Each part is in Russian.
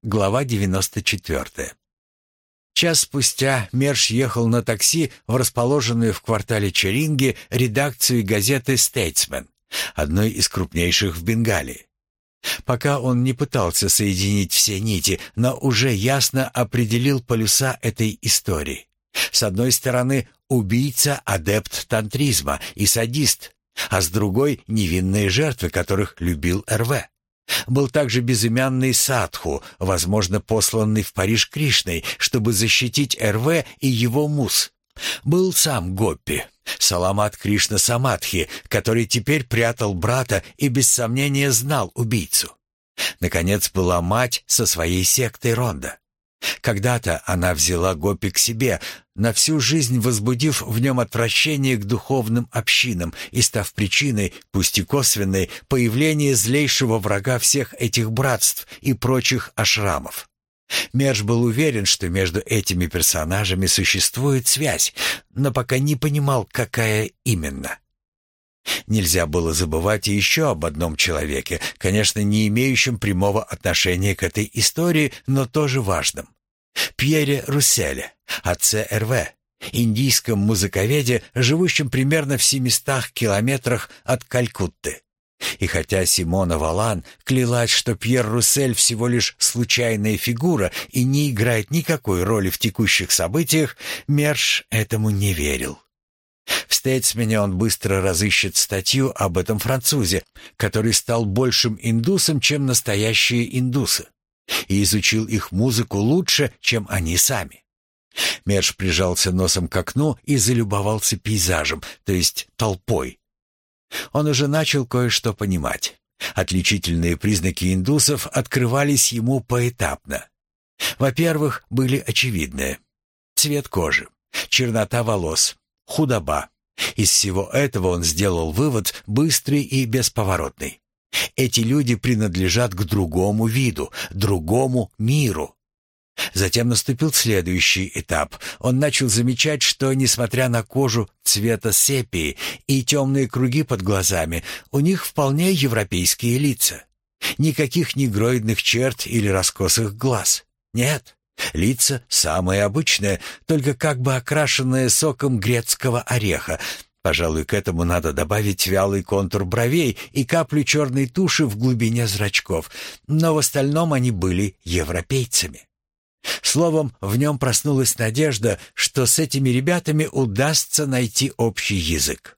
Глава 94. Час спустя Мерш ехал на такси в расположенную в квартале Черинги редакцию газеты «Стейтсмен», одной из крупнейших в Бенгалии. Пока он не пытался соединить все нити, но уже ясно определил полюса этой истории. С одной стороны, убийца, адепт тантризма и садист, а с другой — невинные жертвы, которых любил РВ. Был также безымянный садху, возможно, посланный в Париж Кришной, чтобы защитить РВ и его мусс. Был сам Гоппи, Саламат Кришна Самадхи, который теперь прятал брата и без сомнения знал убийцу. Наконец была мать со своей сектой Ронда. Когда-то она взяла Гоппи к себе, на всю жизнь возбудив в нем отвращение к духовным общинам и став причиной, пусть и косвенной, появления злейшего врага всех этих братств и прочих ашрамов. Мерш был уверен, что между этими персонажами существует связь, но пока не понимал, какая именно. Нельзя было забывать и еще об одном человеке, конечно, не имеющем прямого отношения к этой истории, но тоже важном. Пьере Русселе, отце РВ, индийском музыковеде, живущем примерно в 700 километрах от Калькутты. И хотя Симона Валан клялась, что Пьер Руссель всего лишь случайная фигура и не играет никакой роли в текущих событиях, Мерш этому не верил. В «Стейтсмене» он быстро разыщет статью об этом французе, который стал большим индусом, чем настоящие индусы, и изучил их музыку лучше, чем они сами. Мерш прижался носом к окну и залюбовался пейзажем, то есть толпой. Он уже начал кое-что понимать. Отличительные признаки индусов открывались ему поэтапно. Во-первых, были очевидные: цвет кожи, чернота волос, худоба. Из всего этого он сделал вывод быстрый и бесповоротный. Эти люди принадлежат к другому виду, другому миру. Затем наступил следующий этап. Он начал замечать, что, несмотря на кожу цвета сепии и темные круги под глазами, у них вполне европейские лица. Никаких негроидных черт или раскосых глаз. Нет, лица самые обычные, только как бы окрашенные соком грецкого ореха. Пожалуй, к этому надо добавить вялый контур бровей и каплю черной туши в глубине зрачков, но в остальном они были европейцами. Словом, в нем проснулась надежда, что с этими ребятами удастся найти общий язык.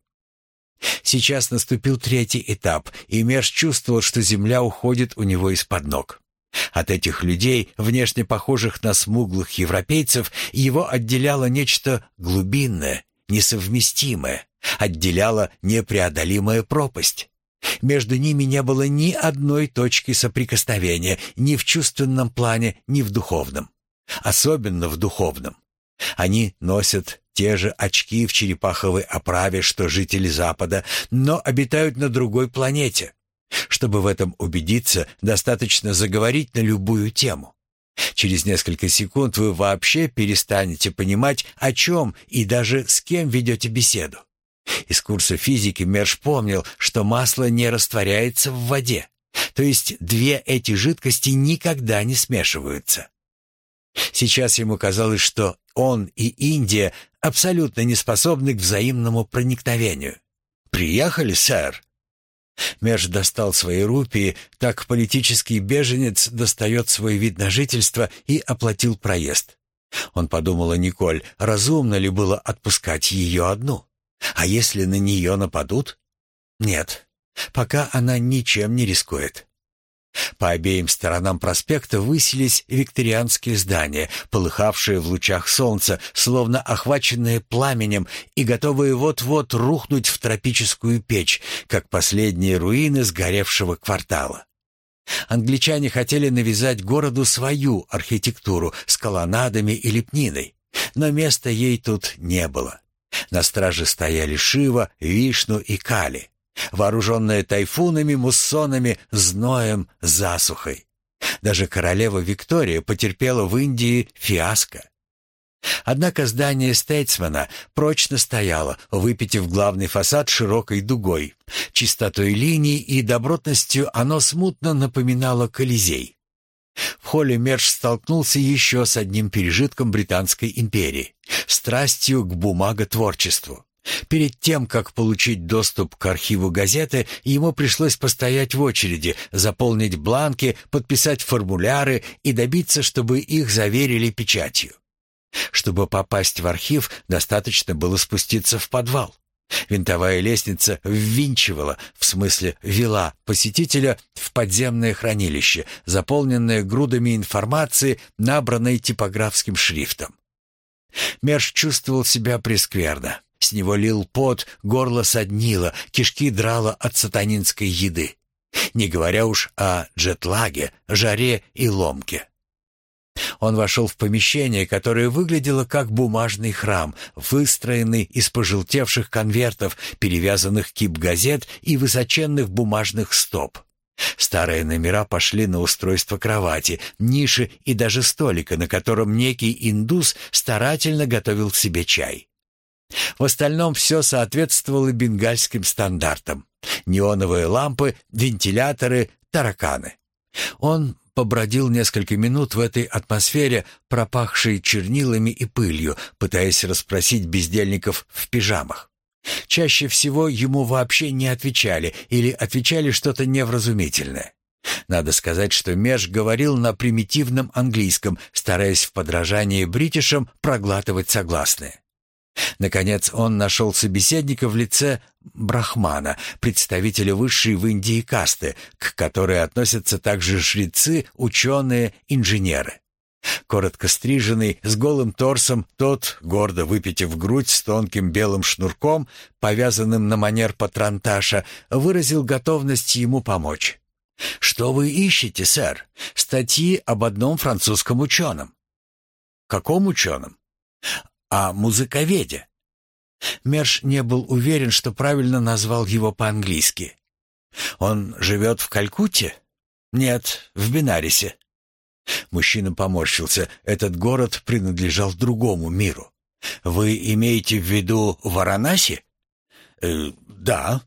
Сейчас наступил третий этап, и Мерш чувствовал, что земля уходит у него из-под ног. От этих людей, внешне похожих на смуглых европейцев, его отделяло нечто глубинное, несовместимое, отделяла непреодолимая пропасть. Между ними не было ни одной точки соприкосновения, ни в чувственном плане, ни в духовном. Особенно в духовном. Они носят те же очки в черепаховой оправе, что жители Запада, но обитают на другой планете. Чтобы в этом убедиться, достаточно заговорить на любую тему. Через несколько секунд вы вообще перестанете понимать, о чем и даже с кем ведете беседу. Из курса физики Мерш помнил, что масло не растворяется в воде, то есть две эти жидкости никогда не смешиваются. Сейчас ему казалось, что он и Индия абсолютно не способны к взаимному проникновению. «Приехали, сэр?» Мерш достал свои рупии, так политический беженец достает свой вид на жительство, и оплатил проезд. Он подумал о Николь, разумно ли было отпускать ее одну. А если на нее нападут? Нет, пока она ничем не рискует. По обеим сторонам проспекта высились викторианские здания, полыхавшие в лучах солнца, словно охваченные пламенем и готовые вот-вот рухнуть в тропическую печь, как последние руины сгоревшего квартала. Англичане хотели навязать городу свою архитектуру с колоннадами и лепниной, но места ей тут не было. На страже стояли Шива, Вишну и Кали, вооруженные тайфунами, муссонами, зноем, засухой. Даже королева Виктория потерпела в Индии фиаско. Однако здание Стейтсмена прочно стояло, выпитив главный фасад широкой дугой. Чистотой линий и добротностью оно смутно напоминало Колизей. в холле Мерш столкнулся еще с одним пережитком Британской империи — страстью к бумаготворчеству. Перед тем, как получить доступ к архиву газеты, ему пришлось постоять в очереди, заполнить бланки, подписать формуляры и добиться, чтобы их заверили печатью. Чтобы попасть в архив, достаточно было спуститься в подвал. Винтовая лестница ввинчивала, в смысле вела посетителя в подземное хранилище, заполненное грудами информации, набранной типографским шрифтом. Мерш чувствовал себя прескверно. С него лил пот, горло соднило, кишки драло от сатанинской еды. Не говоря уж о джетлаге, жаре и ломке. Он вошел в помещение, которое выглядело как бумажный храм, выстроенный из пожелтевших конвертов, перевязанных кип газет и высоченных бумажных стоп. Старые номера пошли на устройство кровати, ниши и даже столика, на котором некий индус старательно готовил себе чай. В остальном все соответствовало бенгальским стандартам. Неоновые лампы, вентиляторы, тараканы. Он побродил несколько минут в этой атмосфере, пропахшей чернилами и пылью, пытаясь расспросить бездельников в пижамах. Чаще всего ему вообще не отвечали или отвечали что-то невразумительное. Надо сказать, что Мерш говорил на примитивном английском, стараясь в подражании бритишам проглатывать согласные. Наконец он нашел собеседника в лице брахмана, представителя высшей в Индии касты, к которой относятся также жрецы, ученые, инженеры. Коротко стриженный, с голым торсом, тот, гордо выпитив грудь с тонким белым шнурком, повязанным на манер патронташа, выразил готовность ему помочь. «Что вы ищете, сэр? Статьи об одном французском ученом». «Каком ученом?» «О музыковеде». Мерш не был уверен, что правильно назвал его по-английски. «Он живет в Калькутте?» «Нет, в Бенарисе». Мужчина поморщился. Этот город принадлежал другому миру. «Вы имеете в виду Варанаси?» «Да».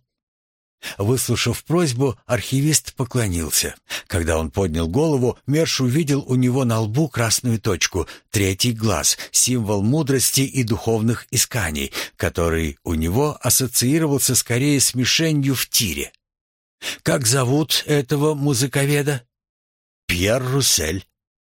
Выслушав просьбу, архивист поклонился. Когда он поднял голову, Мерш увидел у него на лбу красную точку, третий глаз, символ мудрости и духовных исканий, который у него ассоциировался скорее с мишенью в тире. «Как зовут этого музыковеда?» «Пьер Руссель».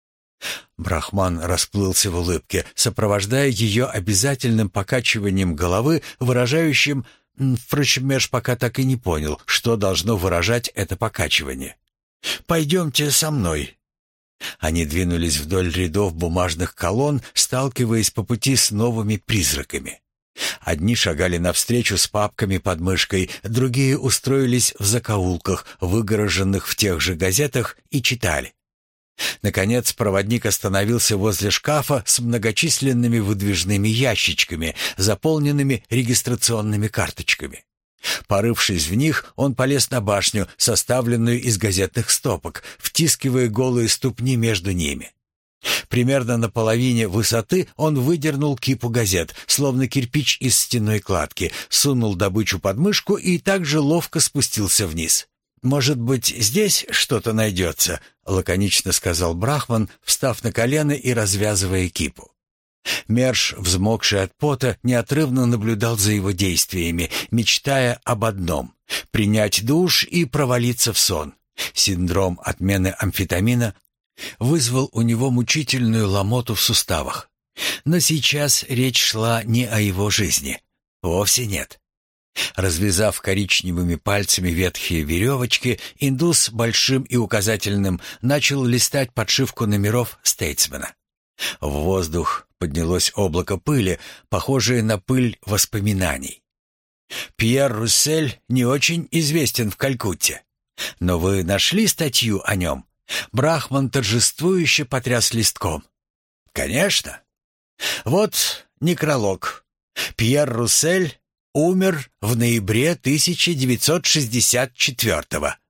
Брахман расплылся в улыбке, сопровождая ее обязательным покачиванием головы, выражающим... Впрочем, Мерш пока так и не понял, что должно выражать это покачивание. «Пойдемте со мной». Они двинулись вдоль рядов бумажных колонн, сталкиваясь по пути с новыми призраками. Одни шагали навстречу с папками под мышкой, другие устроились в закоулках, выгороженных в тех же газетах, и читали. Наконец проводник остановился возле шкафа с многочисленными выдвижными ящичками, заполненными регистрационными карточками. Порывшись в них, он полез на башню, составленную из газетных стопок, втискивая голые ступни между ними. Примерно на половине высоты он выдернул кипу газет, словно кирпич из стенной кладки, сунул добычу под мышку и также ловко спустился вниз. «Может быть, здесь что-то найдется?» — лаконично сказал Брахман, встав на колено и развязывая кипу. Мерш, взмокший от пота, неотрывно наблюдал за его действиями, мечтая об одном — принять душ и провалиться в сон. Синдром отмены амфетамина вызвал у него мучительную ломоту в суставах. Но сейчас речь шла не о его жизни. Вовсе нет. Развязав коричневыми пальцами ветхие веревочки, индус большим и указательным начал листать подшивку номеров «Стейтсмена». В воздух поднялось облако пыли, похожее на пыль воспоминаний. «Пьер Руссель не очень известен в Калькутте. Но вы нашли статью о нем?» Брахман торжествующе потряс листком. «Конечно. Вот некролог. Пьер Руссель умер в ноябре 1964-го.